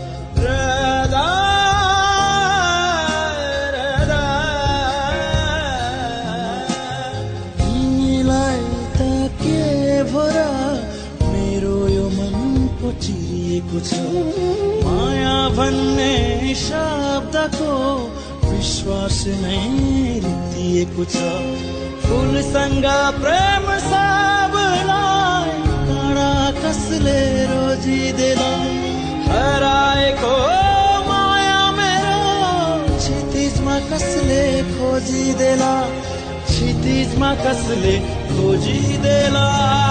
तिमीलाई त के भरा मेरो यो मन चिरिएको छ माया भन्ने शब्दको विश्वास नै रित्तिएको छ फूलसँग प्रेम सबलाई काँडा कसले रोजिदेला हराएको माया मेरो क्षितिजमा कसले खोजिदेला क्षितिजमा कसले खोजिदेला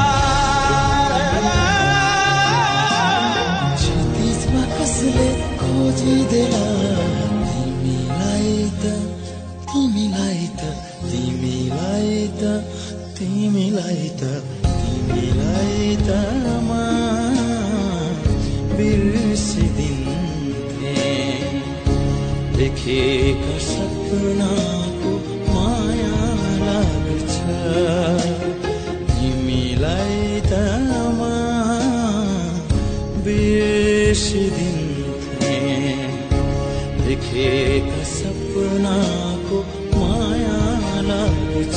क्षितिजमा कसले खोजिदेला तिमीलाई त तिमीलाई त तिमीलाई त तिमीलाई त तिमीलाई त बिर्सिदिन्थे देखेका सपनाको माया लाग्छ तिमीलाई त बिर्सिदिन्थे देखेका सपनाको माया लाग्छ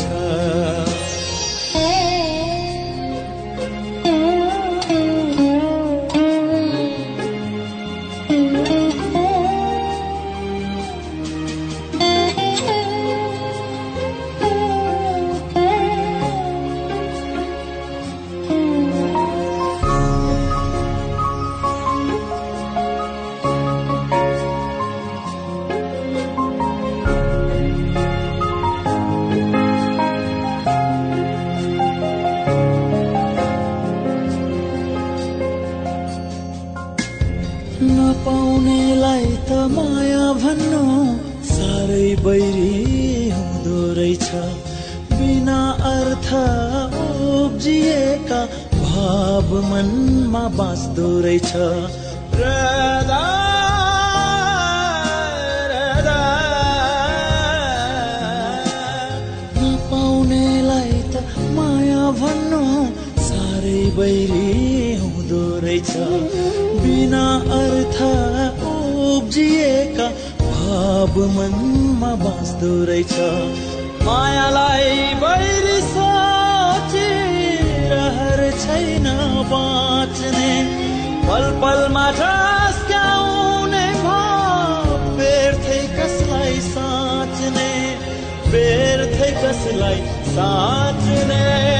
नपाउनेलाई त माया भन्नु साह्रै बैरी हुँदो रहेछ। बिना अर्थ उब्जिएका भाव मनमा बाँच्दो रहेछ। नपाउनेलाई त माया भन्नु साह्रै बैरी हुँदो रहेछ। बिना अर्थ उब्जिएका भाव मनमा बाँच्दो रहेछ। मायालाई बैरी सोची रहर छैन बाँच्ने, पल पलमा झस्क्याउने भाव व्यर्थै कसलाई साँच्ने, व्यर्थै कसलाई साँच्ने,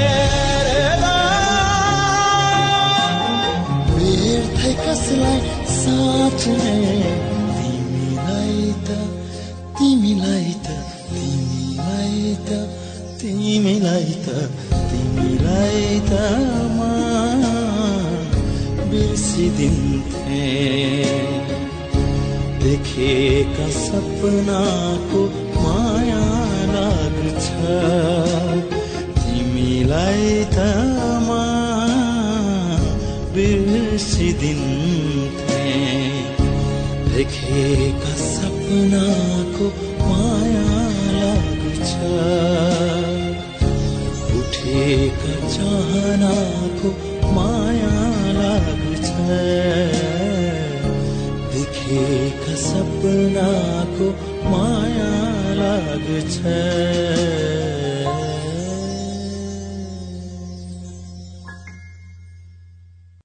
व्यर्थै कसलाई साँच्ने। तिमीलाई त तिमीलाई त तिमीलाई त तिमीलाई त तिमीलाई त म बिर्सिदिन्थे। देखेका सपनाको माया लाग्छ, तिमीलाई त म बिर्सिदिन्थे। देखेका सपनाको माया लाग्छ, उठेका चाहनाको माया लाग्छ। देखेका सपनाको माया लाग्छ।